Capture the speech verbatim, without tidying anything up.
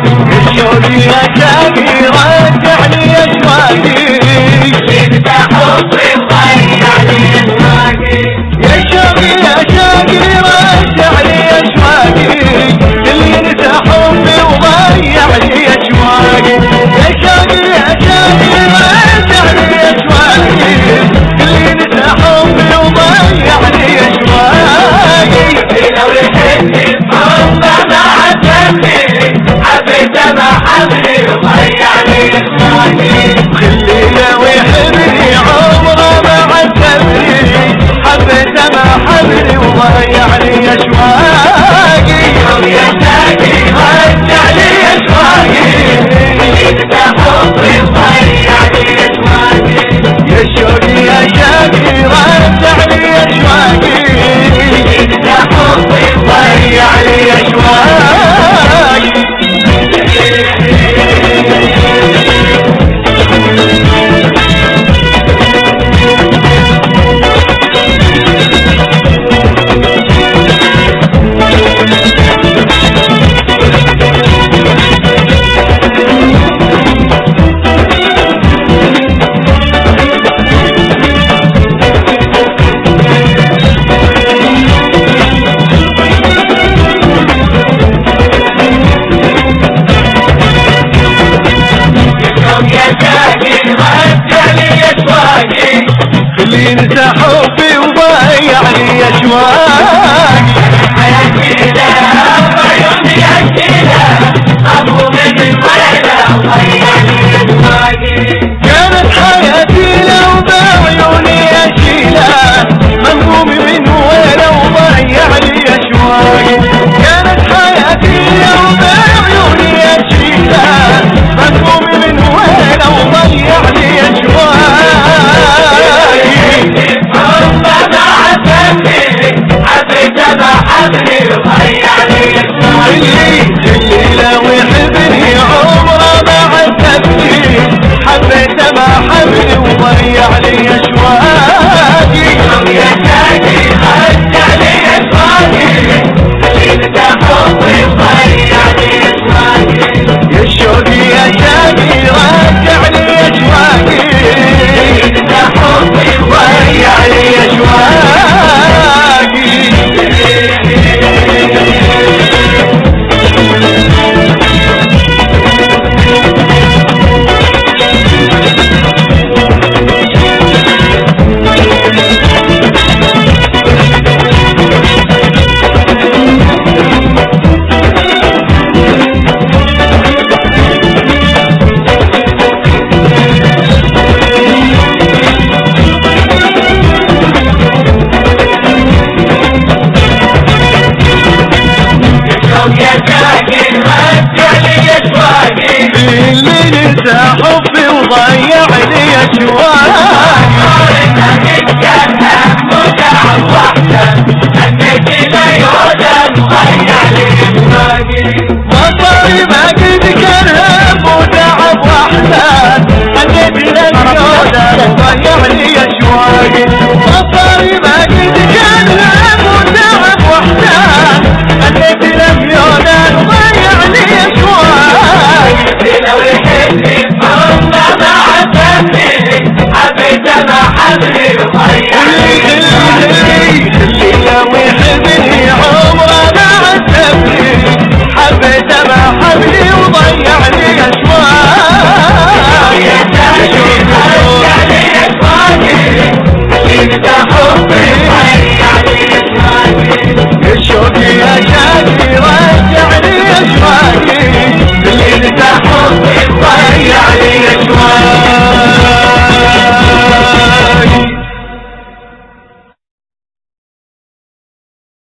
شوقي يا شاقي رجعني اشواقي انت حبي وضيعني اشواقي يا شوقي يا شاقي رجعني اشواقي اللي ينسى حبي وضيعني اشواقي يا شوقي يا شاقي رجعني اشواقي اللي ينسى حبي وضيعني اشواقي لو يحبني حبه ما عجبني حبيت ما حبني وضيعني اشواقي خلينا ويحبني عمره ما عجبني حبيت ما حبني وضيعني اشواقي يا شاقي رجعني اشواقي انت حبي وضيعني اشواقي يا شوقي يا شاقي رجعني اشواقي انت حبي وضيعني اشواقي اللي ينسى حبي وضيعني اشواقي حياتي لها وعيوني اكلها ابو من الولده وضيعني اشواقي كانت حياتي لو بعيوني اشيلها مهمومي من ويله وضيعني اشواقي كانت حياتي لو بعيوني اشيلها مهمومي من ويله وضيعني اشواقي حبني وضيعني اشواقي اللي لو يحبني عمره ما عذبني حبيت ما حبني وضيعني اشواقي يا شاقي رجعني اشواقي انت حبي وضيعني اشواقي يا شوقي يا شاقي رجعني اشواقي انت حبي وضيعني اشواقي اللي نسى حبي وضيعني اشواقي مطري ما قد كان هم وتعب واحزان خليت الاميودان وضيعني اشواقي مطري ما قد كان هم وتعب واحزان خليت الاميودان وضيعني اشواقي لو يحبني حبه ما عذبني حبيت ما حبني